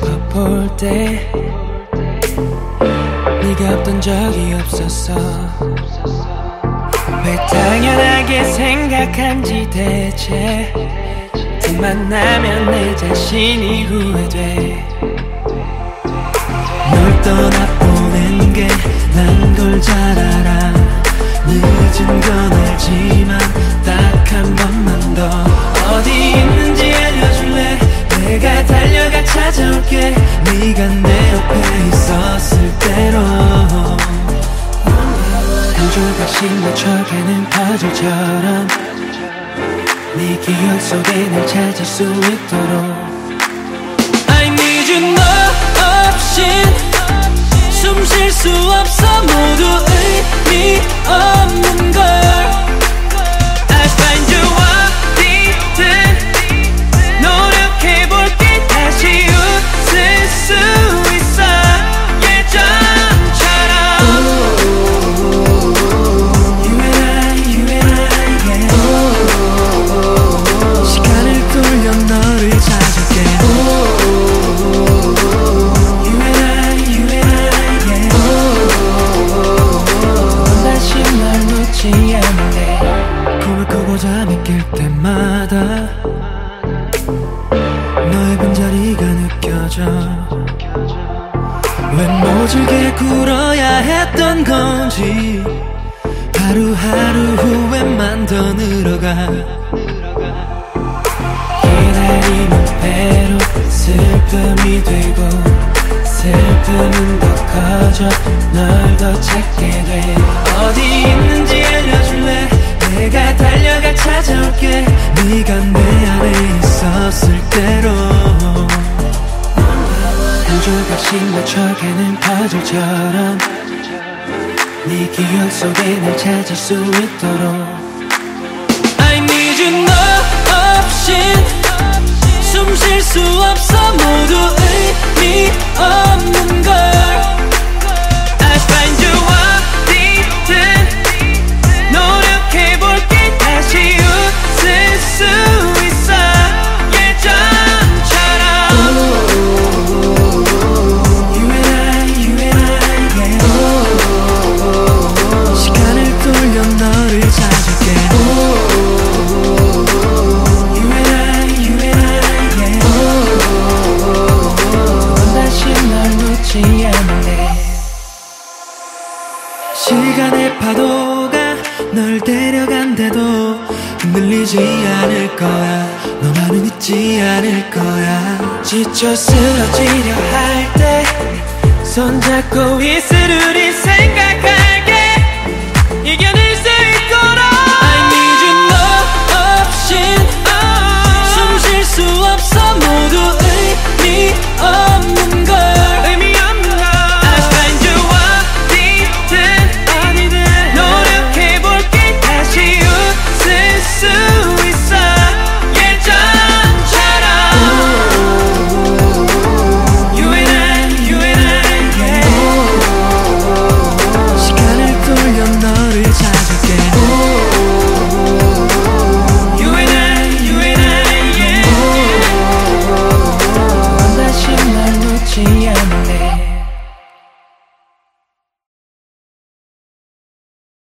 볼 때 네가 없던 적이 없었어. 왜 당연하게 생각한지 대체 틈만 나면 내 자신이 후회돼. 널 떠나보낸 게 난 걸 잘 알아. 늦은 건 알지만 딱 한 번만 더 어디 있는지 알려줄래. 내가 달려가 찾아올게. 네가 내 옆에 있었을 때로 한 조각씩 맞춰가는 퍼즐처럼 네 기억 속에 날 찾을 수 있도록 I need you. 너 없인 숨 쉴 수 없어. 모두 의미 없는 걸. I find you 어디든 노력해볼게. 다시 웃을 수 있어 예전처럼. You and I, yeah. 시간을 돌려 너를 찾을게. 꿈을 꾸고 잠이 깰 때마다 너의 빈자리가 느껴져. 왜 모질게 굴어야 했던 건지 하루하루 후회만 더 늘어가. 기다림은 배로 슬픔이 되고 슬픔은 더 커져 널 더 찾게 돼. 어디 있는지 알려줄래. 내가 달려가 찾아올게. 네가 내 안에 있었을 때로 한 조각씩 맞춰가는 퍼즐처럼 네 기억 속에 날 찾을 수 있도록 I need you. 너 없인 숨 쉴 수 없어. 모두 의미 없는 걸. I find you 어디든 노력해볼게. 다시 웃을 수 있어 예전처럼. You and I, yeah. 시간을 돌려 너를 찾을게. 시간의 파도가 널 데려간대도 흔들리지 않을 거야. 너만은 잊지 않을 거야. 지쳐 쓰러지려 할 때 손잡고 있을 우리 생각할게. 이겨낼 수 있도록 I need you. 너 없인 숨 쉴 수 없어. 모두 의미 없어.